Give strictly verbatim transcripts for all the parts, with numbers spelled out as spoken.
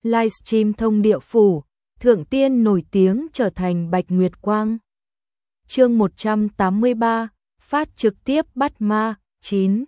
livestream thông địa phủ, thượng tiên nổi tiếng trở thành Bạch Nguyệt Quang. Chương một trăm tám mươi ba, phát trực tiếp bắt ma. chín.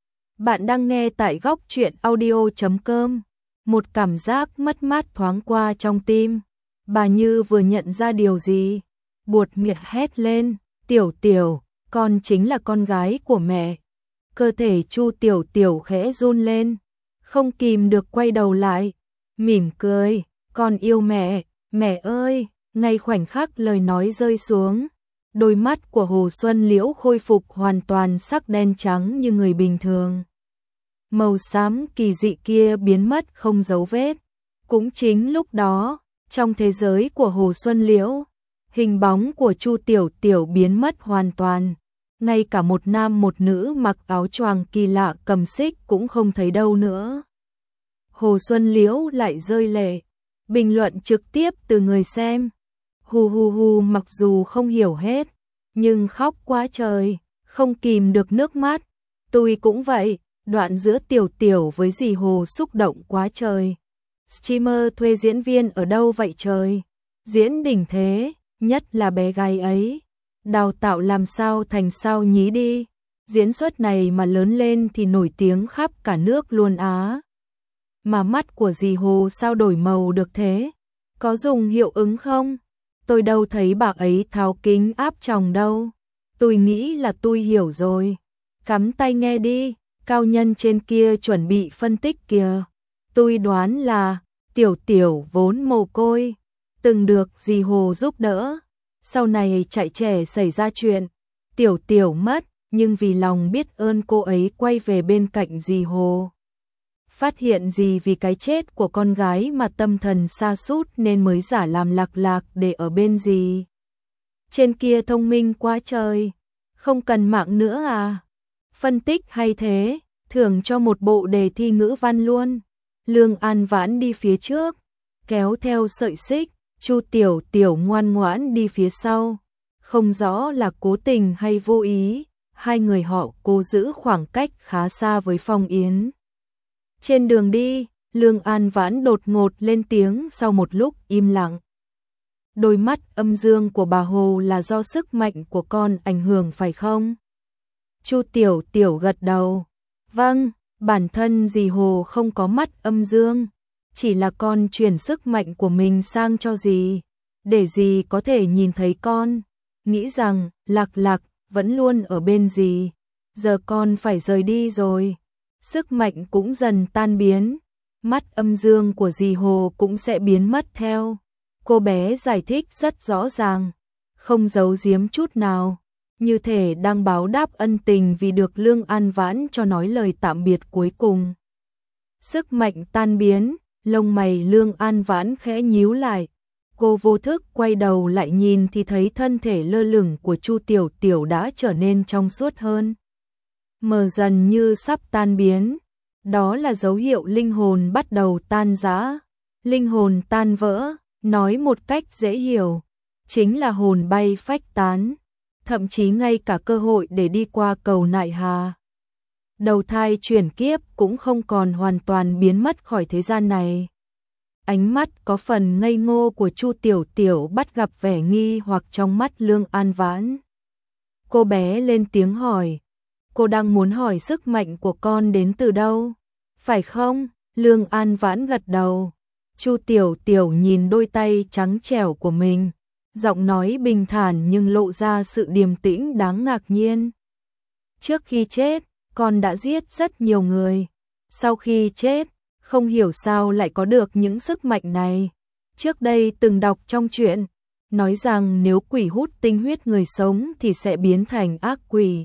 Bạn đang nghe tại góc truyện audio chấm com. Một cảm giác mất mát thoáng qua trong tim. Bà như vừa nhận ra điều gì, buột miệng hét lên, "Tiểu Tiểu, con chính là con gái của mẹ." Cơ thể Chu Tiểu Tiểu khẽ run lên, không kìm được quay đầu lại, mỉm cười, "Con yêu mẹ, mẹ ơi." Ngay khoảnh khắc lời nói rơi xuống, đôi mắt của Hồ Xuân Liễu khôi phục hoàn toàn sắc đen trắng như người bình thường. Màu xám kỳ dị kia biến mất không dấu vết. Cũng chính lúc đó, trong thế giới của Hồ Xuân Liễu, hình bóng của Chu Tiểu Tiểu biến mất hoàn toàn. Ngay cả một nam một nữ mặc áo choàng kỳ lạ cầm xích cũng không thấy đâu nữa. Hồ Xuân Liễu lại rơi lệ, bình luận trực tiếp từ người xem. Hu hu hu, mặc dù không hiểu hết, nhưng khóc quá trời, không kìm được nước mắt. Tôi cũng vậy, đoạn giữa Tiểu Tiểu với dì Hồ xúc động quá trời. Streamer thuê diễn viên ở đâu vậy trời? Diễn đỉnh thế, nhất là bé gái ấy. Đào tạo làm sao thành sao nhí đi. Diễn xuất này mà lớn lên thì nổi tiếng khắp cả nước luôn á. Mà mắt của dì Hồ sao đổi màu được thế? Có dùng hiệu ứng không? Tôi đâu thấy bà ấy tháo kính áp tròng đâu. Tôi nghĩ là tôi hiểu rồi. Cắm tay nghe đi, cao nhân trên kia chuẩn bị phân tích kìa. Tôi đoán là Tiểu Tiểu vốn mồ côi, từng được dì Hồ giúp đỡ. Sau này chạy trẻ xảy ra chuyện, Tiểu Tiểu mất, nhưng vì lòng biết ơn cô ấy quay về bên cạnh dì Hồ. Phát hiện gì vì cái chết của con gái mà tâm thần sa sút nên mới giả làm lạc lạc để ở bên dì. Trên kia thông minh quá trời, không cần mạng nữa à? Phân tích hay thế, thưởng cho một bộ đề thi ngữ văn luôn. Lương An Vãn đi phía trước, kéo theo sợi xích, Chu Tiểu Tiểu ngoan ngoãn đi phía sau. Không rõ là cố tình hay vô ý, hai người họ cố giữ khoảng cách khá xa với Phong Yến. Trên đường đi, Lương An Vãn đột ngột lên tiếng sau một lúc im lặng. Đôi mắt âm dương của bà Hồ là do sức mạnh của con ảnh hưởng phải không? Chu Tiểu Tiểu gật đầu. Vâng, bản thân dì Hồ không có mắt âm dương, chỉ là con chuyển sức mạnh của mình sang cho dì, để dì có thể nhìn thấy con. Nghĩ rằng Lạc Lạc vẫn luôn ở bên dì, giờ con phải rời đi rồi. Sức mạnh cũng dần tan biến, mắt âm dương của dì Hồ cũng sẽ biến mất theo. Cô bé giải thích rất rõ ràng, không giấu giếm chút nào, như thể đang báo đáp ân tình vì được Lương An Vãn cho nói lời tạm biệt cuối cùng. Sức mạnh tan biến, lông mày Lương An Vãn khẽ nhíu lại. Cô vô thức quay đầu lại nhìn thì thấy thân thể lơ lửng của Chu Tiểu Tiểu đã trở nên trong suốt hơn, mờ dần như sắp tan biến. Đó là dấu hiệu linh hồn bắt đầu tan rã. Linh hồn tan vỡ, nói một cách dễ hiểu, chính là hồn bay phách tán, thậm chí ngay cả cơ hội để đi qua cầu nại hà, đầu thai chuyển kiếp cũng không còn hoàn toàn biến mất khỏi thế gian này. Ánh mắt có phần ngây ngô của Chu Tiểu Tiểu bắt gặp vẻ nghi hoặc trong mắt Lương An Vãn. Cô bé lên tiếng hỏi, cô đang muốn hỏi sức mạnh của con đến từ đâu, phải không? Lương An Vãn gật đầu. Chu Tiểu Tiểu nhìn đôi tay trắng trẻo của mình, giọng nói bình thản nhưng lộ ra sự điềm tĩnh đáng ngạc nhiên. Trước khi chết, con đã giết rất nhiều người. Sau khi chết, không hiểu sao lại có được những sức mạnh này. Trước đây từng đọc trong truyện, nói rằng nếu quỷ hút tinh huyết người sống thì sẽ biến thành ác quỷ,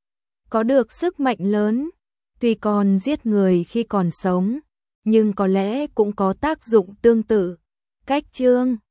có được sức mạnh lớn. Tuy con giết người khi còn sống, nhưng có lẽ cũng có tác dụng tương tự. Cách chương